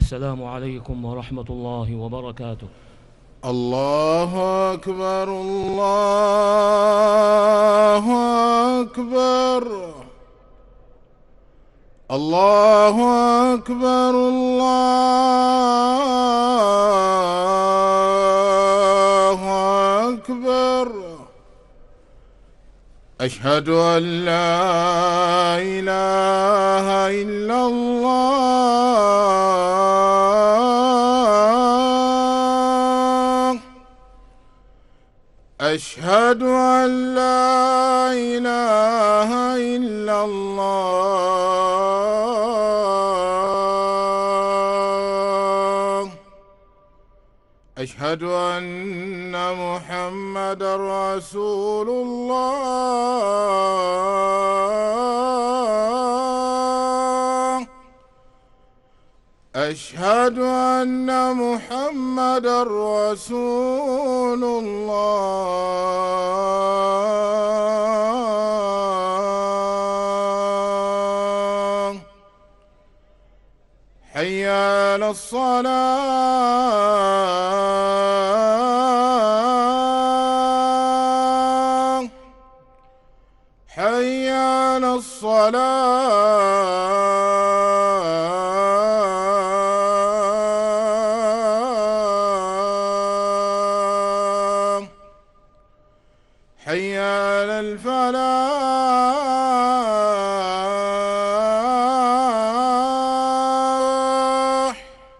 السلام عليكم ورحمة الله وبركاته. الله أكبر الله أكبر الله أكبر الله أكبر. أشهد أن لا إله إلا الله. أشهد أن لا إله إلا الله. أشهد أن محمدًا رسول الله. أشهد أن محمدًا رسول الله. حي على الصلاة. حي على الصلاة. حي على الفلاح.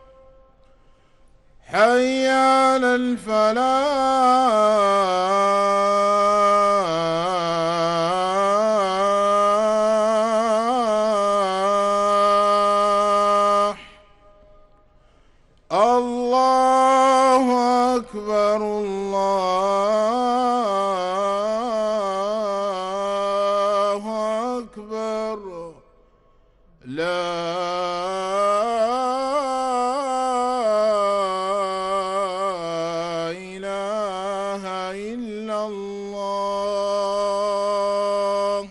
حي على الفلاح. الله أكبر الله أكبر. لا إله إلا الله.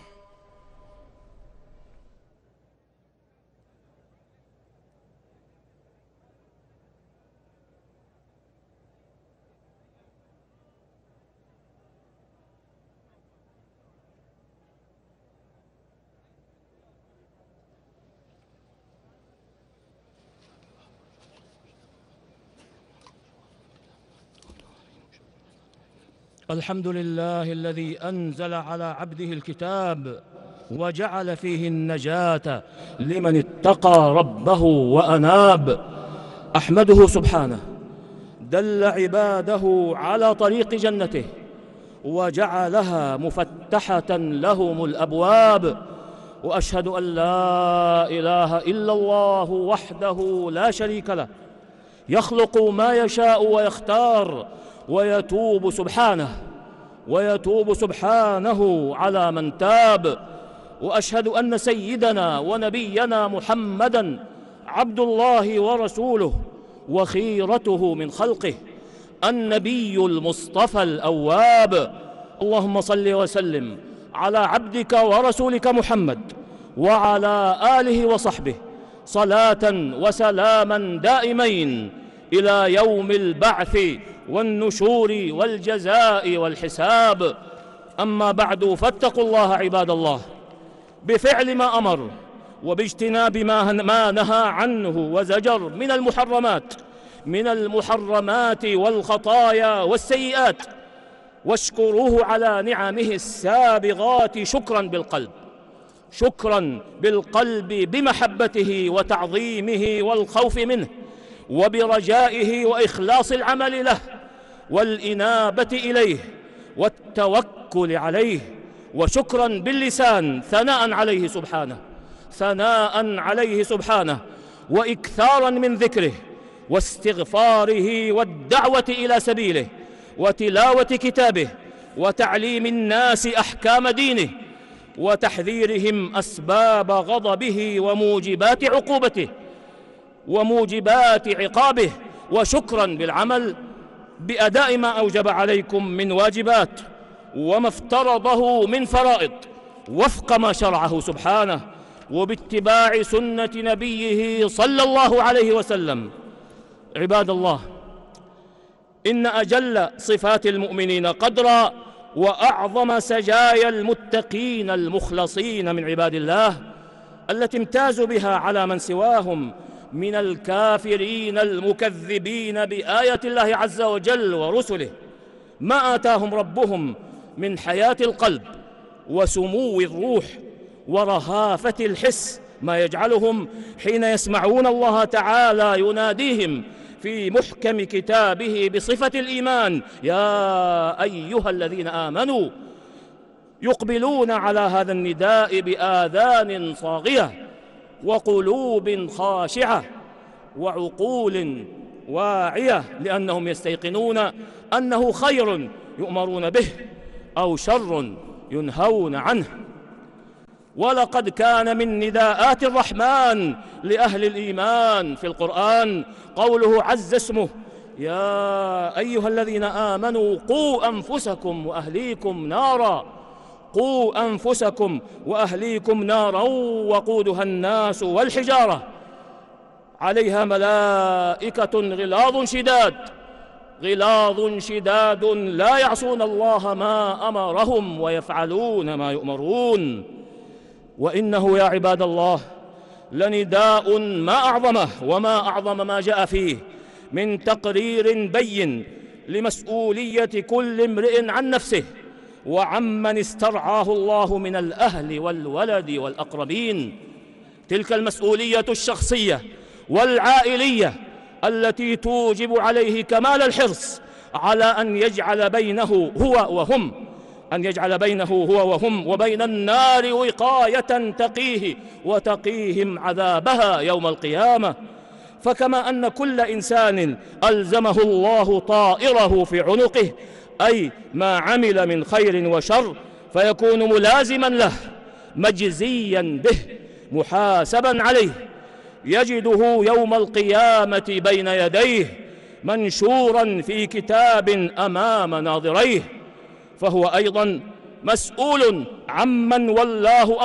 الحمد لله الذي أنزل على عبده الكتاب وجعل فيه النجاة لمن اتقى ربه وأناب. أحمده سبحانه دل عباده على طريق جنته وجعلها مفتحة لهم الأبواب. وأشهد أن لا إله إلا الله وحده لا شريك له، يخلق ما يشاء ويختار، ويتوب سبحانه على من تاب. وأشهد أن سيدنا ونبينا محمدًا عبد الله ورسوله وخيرته من خلقه، النبي المصطفى الأواب. اللهم صل وسلم على عبدك ورسولك محمد وعلى آله وصحبه صلاة وسلاما دائمين إلى يوم البعث والنشور والجزاء والحساب. أما بعد، فاتقوا الله عباد الله بفعل ما أمر وباجتناب ما نهى عنه وزجر من المحرمات والخطايا والسيئات. واشكروه على نعمه السابغات شكرا بالقلب بمحبته وتعظيمه والخوف منه، وبرجائه وإخلاص العمل له والإنابة إليه والتوكل عليه. وشكرا باللسان ثناء عليه سبحانه وإكثارا من ذكره واستغفاره والدعوة إلى سبيله وتلاوة كتابه وتعليم الناس أحكام دينه وتحذيرهم أسباب غضبه وموجبات عقوبته وموجبات عقابه. وشكرا بالعمل بأداء ما أوجب عليكم من واجبات وما افترضه من فرائض وفق ما شرعه سبحانه. وباتباع سنة نبيه صلى الله عليه وسلم. عباد الله، إن أجل صفات المؤمنين قدرا وأعظم سجايا المتقين المخلصين من عباد الله التي امتازوا بها على من سواهم من الكافرين المكذبين بآية الله عز وجل ورسله، ما آتاهم ربهم من حياة القلب وسمو الروح ورهافة الحس، ما يجعلهم حين يسمعون الله تعالى يناديهم في محكم كتابه بصفة الإيمان: يا أيها الذين آمنوا، يقبلون على هذا النداء بآذان صاغية وقلوب خاشعة وعقول واعية، لأنهم يستيقنون أنه خير يؤمرون به أو شر ينهون عنه. ولقد كان من نداءات الرحمن لأهل الإيمان في القرآن قوله عز اسمه: يا أيها الذين آمنوا قوا أنفسكم وأهليكم نارا، قوا أنفسكم وأهليكم نارا وقودها الناس والحجارة عليها ملائكة غلاظ شداد لا يعصون الله ما أمرهم ويفعلون ما يؤمرون. وإنه يا عباد الله لنداء ما أعظمه وما أعظم ما جاء فيه من تقرير بين لمسؤولية كل امرئ عن نفسه وعمن استرعاه الله من الأهل والولد والأقربين. تلك المسؤولية الشخصية والعائلية التي توجب عليه كمال الحرص على أن يجعل بينه هو وهم وبين النار وقاية تقيه وتقيهم عذابها يوم القيامة. فكما أن كل إنسان ألزمه الله طائره في عنقه، أي ما عمل من خير وشر، فيكون ملازما له مجزيا به محاسبا عليه، يجده يوم القيامة بين يديه منشورا في كتاب أمام ناظريه. فهو أيضا مسؤول عمن ولاه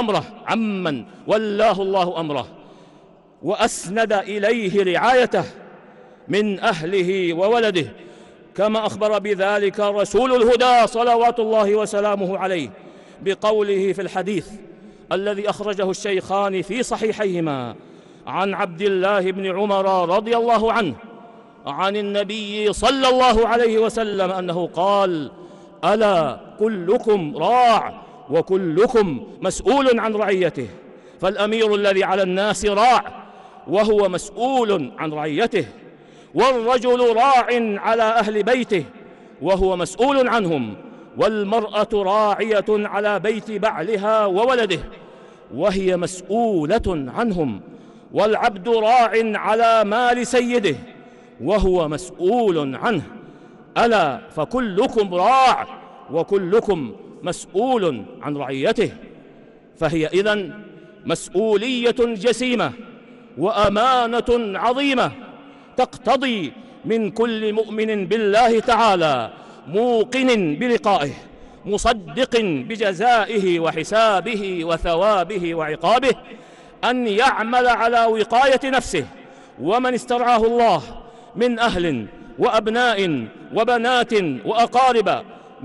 الله أمره وأسند إليه رعايته من أهله وولده، كما أخبر بذلك رسول الهدى صلوات الله وسلامه عليه بقوله في الحديث الذي أخرجه الشيخان في صحيحيهما عن عبد الله بن عمر رضي الله عنه عن النبي صلى الله عليه وسلم أنه قال: ألا كلكم راع وكلكم مسؤول عن رعيته. فالأمير الذي على الناس راع وهو مسؤول عن رعيته، والرجل راع على أهل بيته وهو مسؤول عنهم، والمرأة راعية على بيت بعلها وولده وهي مسؤولة عنهم، والعبد راع على مال سيده وهو مسؤول عنه. ألا فكلكم راع وكلكم مسؤول عن رعيته. فهي إذن مسؤولية جسيمة وأمانة عظيمة تقتضي من كل مؤمن بالله تعالى موقن بلقائه مصدق بجزائه وحسابه وثوابه وعقابه أن يعمل على وقاية نفسه ومن استرعاه الله من أهل وأبناء وبنات وأقارب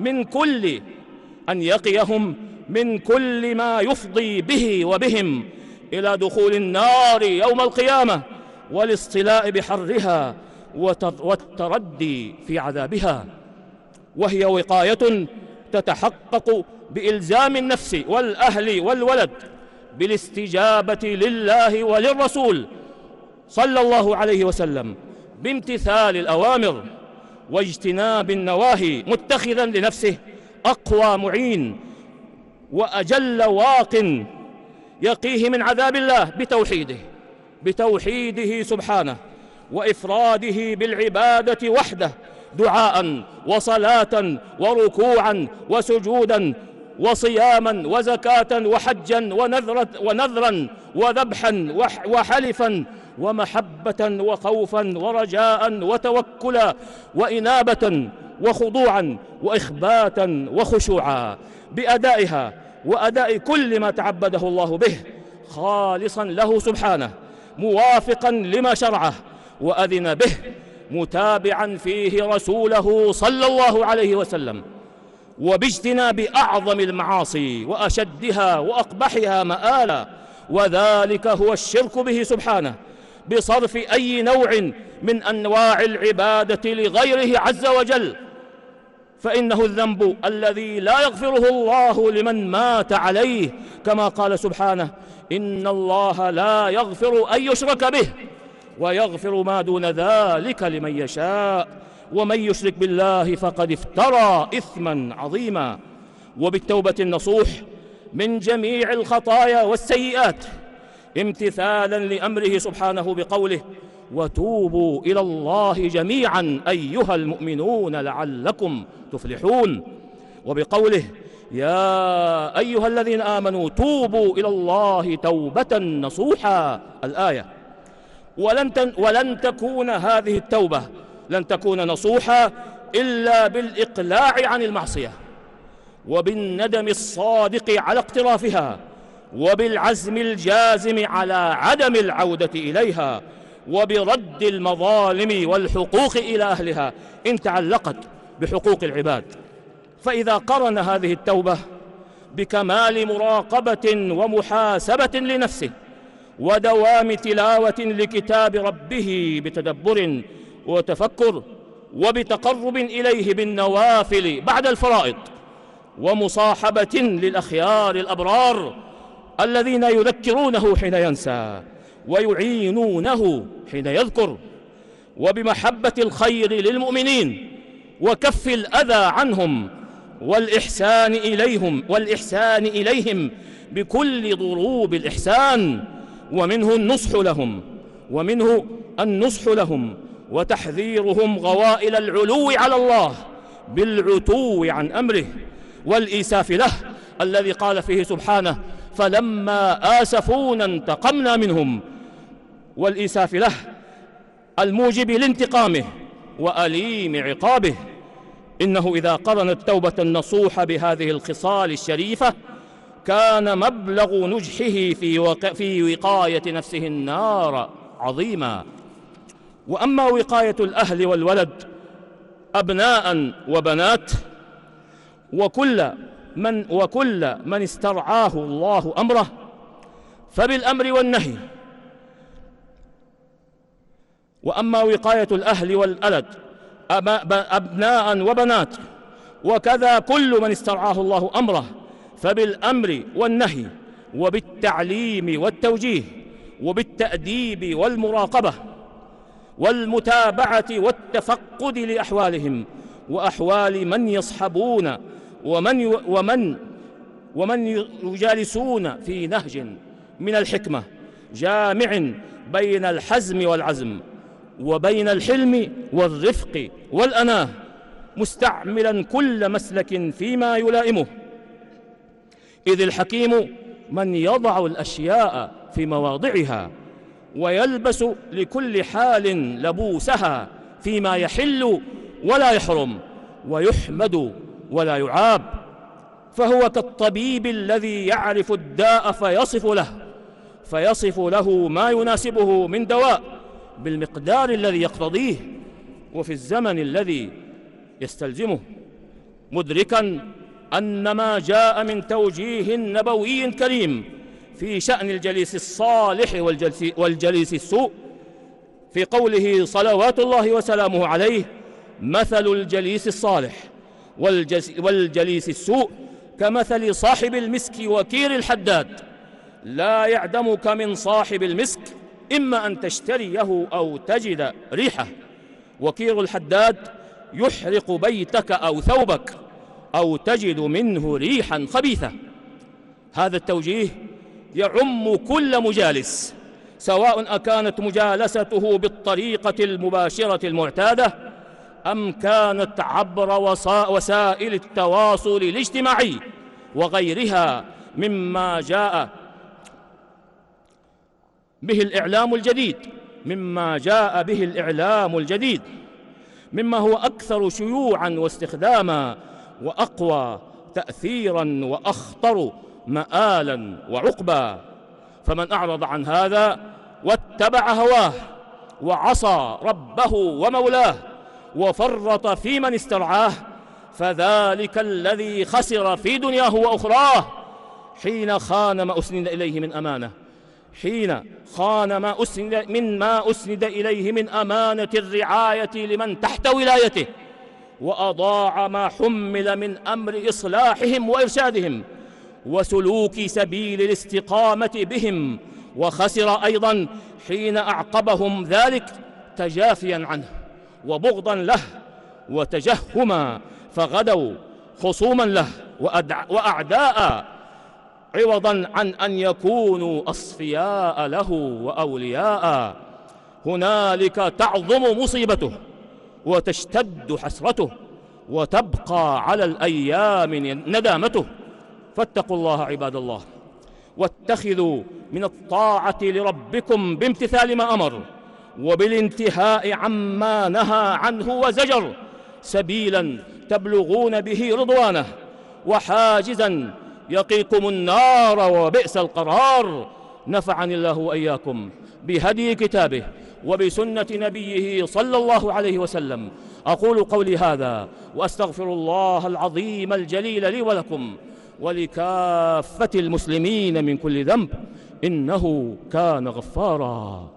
أن يقيهم من كل ما يفضي به وبهم إلى دخول النار يوم القيامة والاصطلاء بحرها والتردي في عذابها. وهي وقاية تتحقق بإلزام النفس والأهل والولد بالاستجابة لله وللرسول صلى الله عليه وسلم بامتثال الأوامر واجتناب النواهي، متخذا لنفسه أقوى معين وأجل واق يقيه من عذاب الله بتوحيده سبحانه وإفراده بالعبادة وحده، دعاء وصلاة وركوعا وسجودا وصياما وزكاة وحجا ونذرا وذبحا وحلفا ومحبة وخوفا ورجاء وتوكلا وإنابة وخضوعا وإخباتا وخشوعا بأدائها وأداء كل ما تعبده الله به، خالصا له سبحانه، موافقا لما شرعه وأذن به، متابعا فيه رسوله صلى الله عليه وسلم، وباجتناب أعظم المعاصي وأشدها وأقبحها مآلا، وذلك هو الشرك به سبحانه، بصرف أي نوع من أنواع العبادة لغيره عز وجل، فإنه الذنب الذي لا يغفره الله لمن مات عليه، كما قال سبحانه: إن الله لا يغفر أن يشرك به ويغفر ما دون ذلك لمن يشاء، ومن يشرك بالله فقد افترى إثما عظيما. وبالتوبة النصوح من جميع الخطايا والسيئات، امتثالا لأمره سبحانه بقوله: وتوبوا إلى الله جميعا أيها المؤمنون لعلكم تفلحون، وبقوله: يا أيها الذين آمنوا توبوا إلى الله توبة نصوحا، الآية. ولن تكون هذه التوبة لن تكون نصوحا إلا بالإقلاع عن المعصية، وبالندم الصادق على اقترافها، وبالعزم الجازم على عدم العودة إليها، وبرد المظالم والحقوق إلى أهلها إن تعلقت بحقوق العباد. فإذا قرن هذه التوبة بكمال مراقبة ومحاسبة لنفسه، ودوام تلاوة لكتاب ربه بتدبر وتفكر، وبتقرب إليه بالنوافل بعد الفرائض، ومصاحبة للأخيار الأبرار الذين يذكرونه حين ينسى ويعينونه حين يذكر، وبمحبة الخير للمؤمنين وكف الأذى عنهم والإحسان إليهم بكل ضروب الإحسان، ومنه النصح لهم وتحذيرهم غوائل العلو على الله بالعتو عن أمره والإيساف له، الذي قال فيه سبحانه: فلما آسفونا انتقمنا منهم، والإيساف له الموجب لانتقامه وأليم عقابه. إنه إذا قرن التوبة النصوح بهذه الخصال الشريفة كان مبلغ نجحه في وقاية نفسه النار عظيما. وأما وقاية الأهل والولد أبناء وبنات وكل من استرعاه الله أمره فبالأمر والنهي. وأما وقاية الأهل والولد أبناء وبنات وكذا كل من استرعاه الله أمره فبالأمر والنهي، وبالتعليم والتوجيه، وبالتأديب والمراقبة والمتابعة والتفقد لأحوالهم وأحوال من يصحبون ومن يجالسون في نهج من الحكمة جامع بين الحزم والعزم وبين الحلم والرفق والأناه، مستعملا كل مسلك فيما يلائمه. إذ الحكيم من يضع الأشياء في مواضعها ويلبس لكل حال لبوسها فيما يحل ولا يحرم ويحمد ولا يعاب، فهو كالطبيب الذي يعرف الداء فيصف له ما يناسبه من دواء بالمقدار الذي يقتضيه وفي الزمن الذي يستلزمه، مدركا أن ما جاء من توجيه نبوي كريم في شأن الجليس الصالح والجليس السوء، في قوله صلوات الله وسلامه عليه: مثل الجليس الصالح والجليس السوء كمثل صاحب المسك وكير الحداد، لا يعدمك من صاحب المسك إما أن تشتريه أو تجد ريحه، وكير الحداد يحرق بيتك أو ثوبك أو تجد منه ريحا خبيثة. هذا التوجيه يعم كل مجالس، سواء أكانت مجالسته بالطريقة المباشرة المعتادة أم كانت عبر وسائل التواصل الاجتماعي وغيرها مما جاء به الإعلام الجديد مما هو أكثر شيوعا واستخداما وأقوى تأثيرا وأخطر مآلا وعقبا. فمن أعرض عن هذا واتبع هواه وعصى ربه ومولاه وفرط في من استرعاه فذلك الذي خسر في دنياه وأخراه حين خان ما أسند إليه من أمانة، حين خان ما أسند إليه من أمانة الرعاية لمن تحت ولايته، وأضاع ما حمل من أمر إصلاحهم وإرشادهم وسلوك سبيل الاستقامة بهم، وخسر أيضا حين أعقبهم ذلك تجافيا عنه وبغضا له وتجهما، فغدوا خصوما له وأعداء عوضا عن أن يكونوا أصفياء له وأولياء. هنالك تعظم مصيبته وتشتد حسرته وتبقى على الأيام ندامته. فاتقوا الله عباد الله، واتخذوا من الطاعة لربكم بامتثال ما أمر وبالانتهاء عما نهى عنه وزجر سبيلا تبلغون به رضوانه، وحاجزا يقيكم النار وبئس القرار. نفعني الله وإياكم بهدي كتابه وبسنة نبيه صلى الله عليه وسلم. أقول قولي هذا وأستغفر الله العظيم الجليل لي ولكم ولكافة المسلمين من كل ذنب، إنه كان غفارا.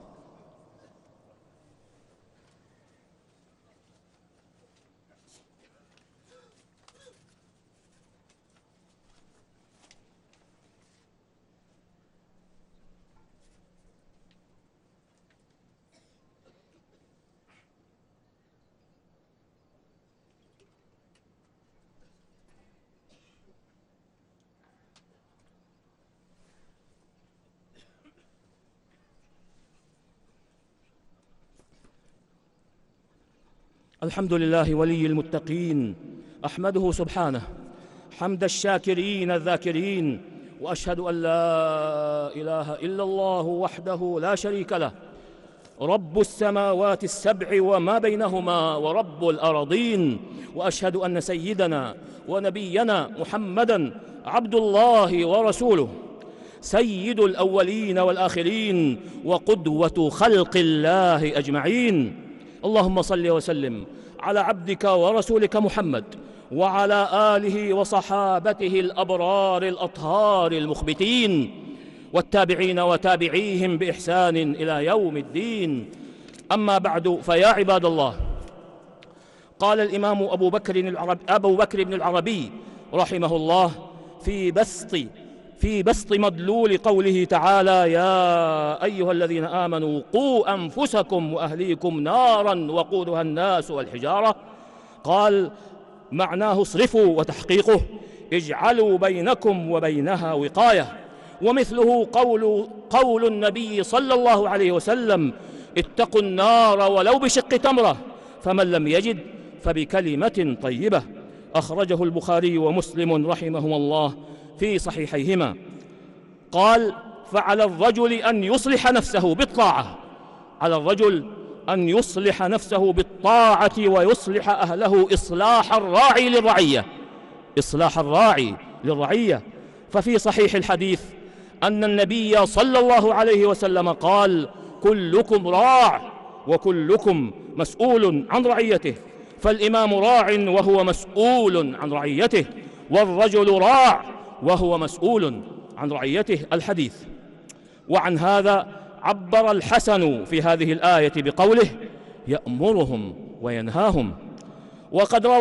الحمد لله ولي المتقين، أحمده سبحانه حمد الشاكرين الذاكرين، وأشهد أن لا إله إلا الله وحده لا شريك له، رب السماوات السبع وما بينهما ورب الأراضين. وأشهد أن سيدنا ونبينا محمدًا عبد الله ورسوله، سيد الأولين والآخرين وقدوة خلق الله أجمعين. اللهم صل وسلم على عبدك ورسولك محمد وعلى آله وصحابته الأبرار الأطهار المخبتين، والتابعين وتابعيهم بإحسان إلى يوم الدين. أما بعد، فيا عباد الله، قال الإمام أبو بكر بن العربي رحمه الله في بسط مدلول قوله تعالى: يا أيها الذين آمنوا قوا أنفسكم وأهليكم نارا وقودها الناس والحجارة، قال: معناه اصرفوا، وتحقيقه اجعلوا بينكم وبينها وقاية. ومثله قول النبي صلى الله عليه وسلم: اتقوا النار ولو بشق تمرة، فمن لم يجد فبكلمة طيبة. أخرجه البخاري ومسلم رحمهما الله في صحيحيهما. قال: فعلى الرجل أن يصلح نفسه بالطاعة، على الرجل أن يصلح نفسه بالطاعة ويصلح أهله إصلاح الراعي للرعية، إصلاح الراعي للرعية. ففي صحيح الحديث أن النبي صلى الله عليه وسلم قال: كلكم راع وكلكم مسؤول عن رعيته، فالإمام راع وهو مسؤول عن رعيته، والرجل راع وهو مسؤول عن رعيته. الحديث. وعن هذا عبر الحسن في هذه الآية بقوله: يأمرهم وينهاهم. وقد روى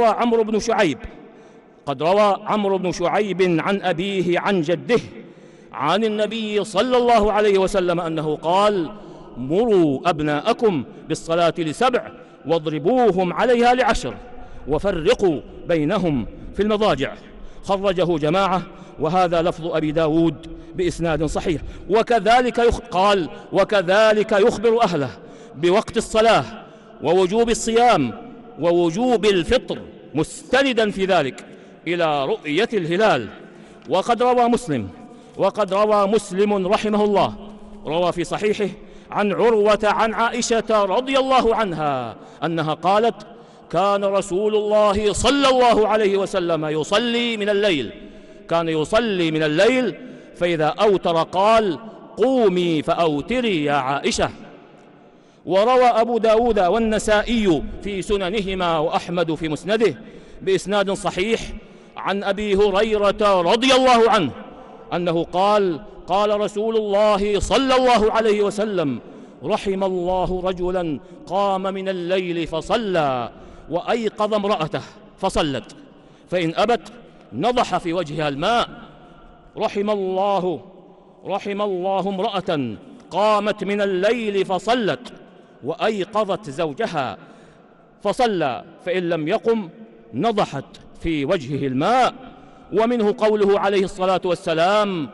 عمرو بن شعيب عن أبيه عن جده عن النبي صلى الله عليه وسلم أنه قال: مروا أبناءكم بالصلاة ل7 واضربوهم عليها ل10 وفرقوا بينهم في المضاجع. خرجه جماعة، وهذا لفظ أبي داود بإسناد صحيح. وكذلك يخبر أهله بوقت الصلاة ووجوب الصيام ووجوب الفطر، مستندا في ذلك إلى رؤية الهلال. وقد روى مسلم رحمه الله، روى في صحيحه عن عروة عن عائشة رضي الله عنها أنها قالت: كان رسول الله صلى الله عليه وسلم يصلي من الليل، فإذا أوتر قال: قومي فأوتري يا عائشة. وروى أبو داود والنسائي في سننهما وأحمد في مسنده بإسناد صحيح عن أبي هريرة رضي الله عنه أنه قال: قال رسول الله صلى الله عليه وسلم: رحم الله رجلا قام من الليل فصلى وأيقظ امرأته فصلت، فإن أبت نضح في وجهها الماء. رحم الله امرأة قامت من الليل فصلت وأيقظت زوجها فصلى، فإن لم يقم نضحت في وجهه الماء. ومنه قوله عليه الصلاة والسلام: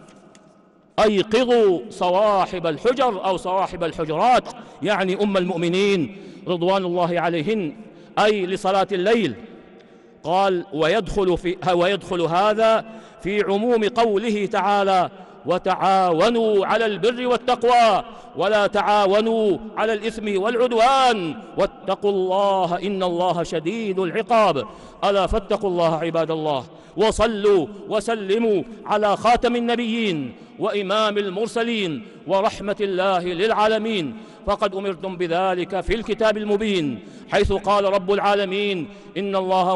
أيقظوا صواحب الحجر أو صواحب الحجرات، يعني أم المؤمنين رضوان الله عليهن، أي لصلاة الليل. قال: ويدخل هذا في عموم قوله تعالى: وتعاونوا على البر والتقوى ولا تعاونوا على الإثم والعدوان واتقوا الله إن الله شديد العقاب. ألا فاتقوا الله عباد الله، وصلوا وسلموا على خاتم النبيين وإمام المرسلين ورحمة الله للعالمين، فقد أمرتم بذلك في الكتاب المبين، حيث قال رب العالمين: إن الله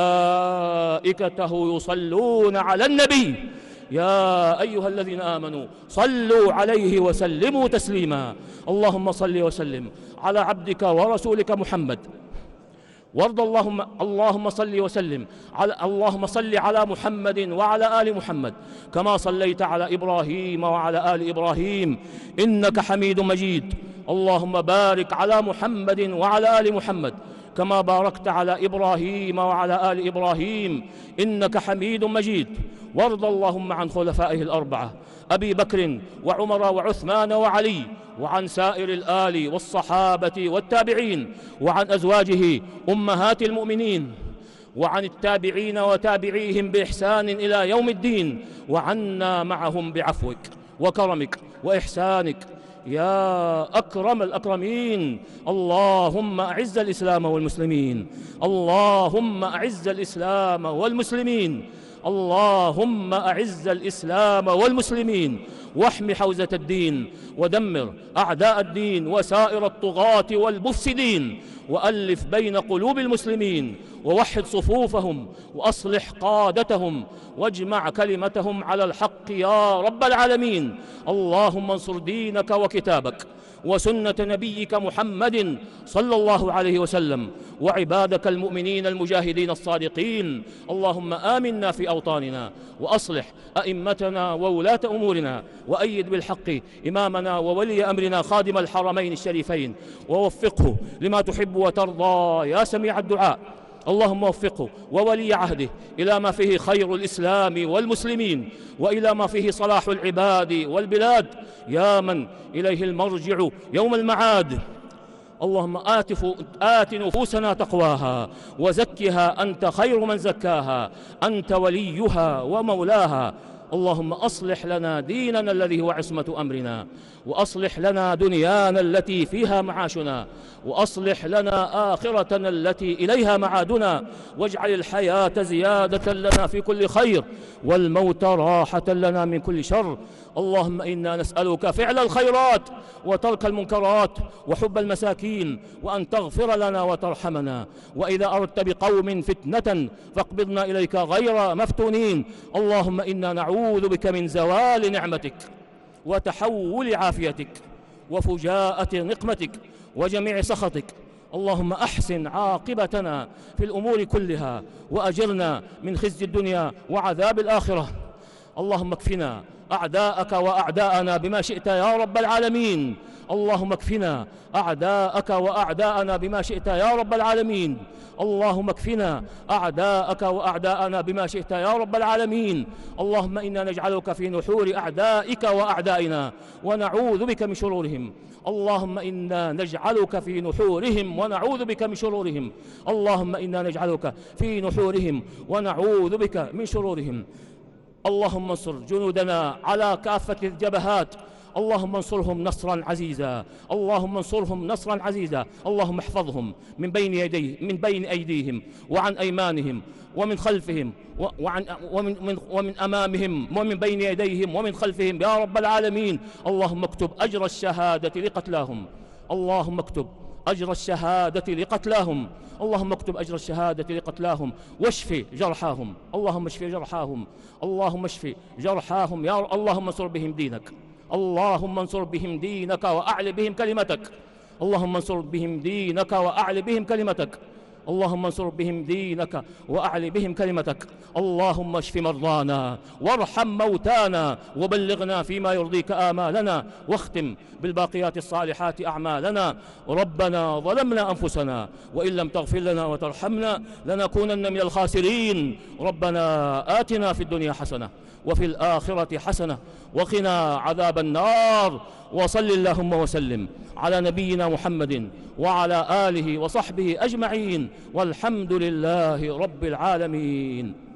وملائكته يصلون على النبي يا أيها الذين آمنوا صلوا عليه وسلموا تسليما. اللهم صل وسلم على عبدك ورسولك محمد، وارض اللهم صل وسلم اللهم صل على محمد وعلى آل محمد كما صليت على إبراهيم وعلى آل إبراهيم إنك حميد مجيد. اللهم بارك على محمد وعلى آل محمد كما باركت على إبراهيم وعلى آل إبراهيم إنك حميد مجيد. وارض اللهم عن خلفائه الأربعة أبي بكر وعمر وعثمان وعلي، وعن سائر الآل والصحابة والتابعين، وعن أزواجه أمهات المؤمنين، وعن التابعين وتابعيهم بإحسان إلى يوم الدين، وعنا معهم بعفوك وكرمك وإحسانك يا أكرم الأكرمين. اللهم أعز الإسلام والمسلمين، اللهم أعز الإسلام والمسلمين، اللهم أعز الإسلام والمسلمين، واحم حوزة الدين، ودمر أعداء الدين وسائر الطغاة والمفسدين، وألف بين قلوب المسلمين، ووحد صفوفهم، وأصلح قادتهم، واجمع كلمتهم على الحق يا رب العالمين. اللهم انصر دينك وكتابك وسنة نبيك محمد صلى الله عليه وسلم، وعبادك المؤمنين المجاهدين الصادقين. اللهم آمنا في أوطاننا، وأصلح أئمتنا وولاة أمورنا، وأيد بالحق إمامنا وولي أمرنا خادم الحرمين الشريفين، ووفقه لما تحب وترضى يا سميع الدعاء. اللهم وفقه وولي عهده إلى ما فيه خير الإسلام والمسلمين، وإلى ما فيه صلاح العباد والبلاد، يا من إليه المرجع يوم المعاد. اللهم آت نفوسنا تقواها وزكها أنت خير من زكاها، أنت وليها ومولاها. اللهم أصلح لنا ديننا الذي هو عصمة أمرنا، وأصلح لنا دنيانا التي فيها معاشنا، وأصلح لنا آخرتنا التي إليها معادنا، واجعل الحياة زيادة لنا في كل خير، والموت راحة لنا من كل شر. اللهم إنا نسألك فعل الخيرات وترك المنكرات وحب المساكين، وأن تغفر لنا وترحمنا، وإذا أردت بقوم فتنة فاقبضنا إليك غير مفتونين. اللهم إنا نعوذ بك من زوال نعمتك وتحول عافيتك وفجاءة نقمتك وجميع سخطك. اللهم أحسن عاقبتنا في الأمور كلها، وأجرنا من خزي الدنيا وعذاب الآخرة. اللهم اكفنا أعداءك وأعداءنا بما شئت يا رب العالمين. اللهم اكفنا أعداءك وأعداءنا بما شئت يا رب العالمين. اللهم اكفنا أعداءك وأعداءنا بما شئت يا رب العالمين. اللهم إنا نجعلك في نحور أعدائك وأعدائنا ونعوذ بك من شرورهم. اللهم إنا نجعلك في نحورهم ونعوذ بك من شرورهم. اللهم إنا نجعلك في نحورهم ونعوذ بك من شرورهم. اللهم انصر جنودنا على كافة الجبهات. اللهم انصرهم نصرا عزيزا، اللهم انصرهم نصرا عزيزا. اللهم احفظهم من بين أيديهم وعن أيمانهم ومن خلفهم ومن أمامهم ومن بين يديهم ومن خلفهم يا رب العالمين. اللهم اكتب أجر الشهادة لقتلاهم، اللهم اكتب أجر الشهادة لقتلاهم، اللهم اكتب أجر الشهادة لقتلاهم، واشف جرحاهم، اللهم اشف جرحاهم، اللهم اشف جرحاهم يا رب. اللهم انصر بهم دينك، اللهم انصر بهم دينك وأعل بهم كلمتك، اللهم انصر بهم دينك وأعل بهم كلمتك، اللهم انصر بهم دينك وأعل بهم كلمتك. اللهم اشف مرضانا وارحم موتانا وبلغنا فيما يرضيك آمالنا، واختم بالباقيات الصالحات أعمالنا. ربنا ظلمنا أنفسنا وإن لم تغفر لنا وترحمنا لنكونن من الخاسرين. ربنا آتنا في الدنيا حسنة وفي الآخرة حسنة وقنا عذاب النار. وصل اللهم وسلم على نبينا محمد وعلى آله وصحبه أجمعين، والحمد لله رب العالمين.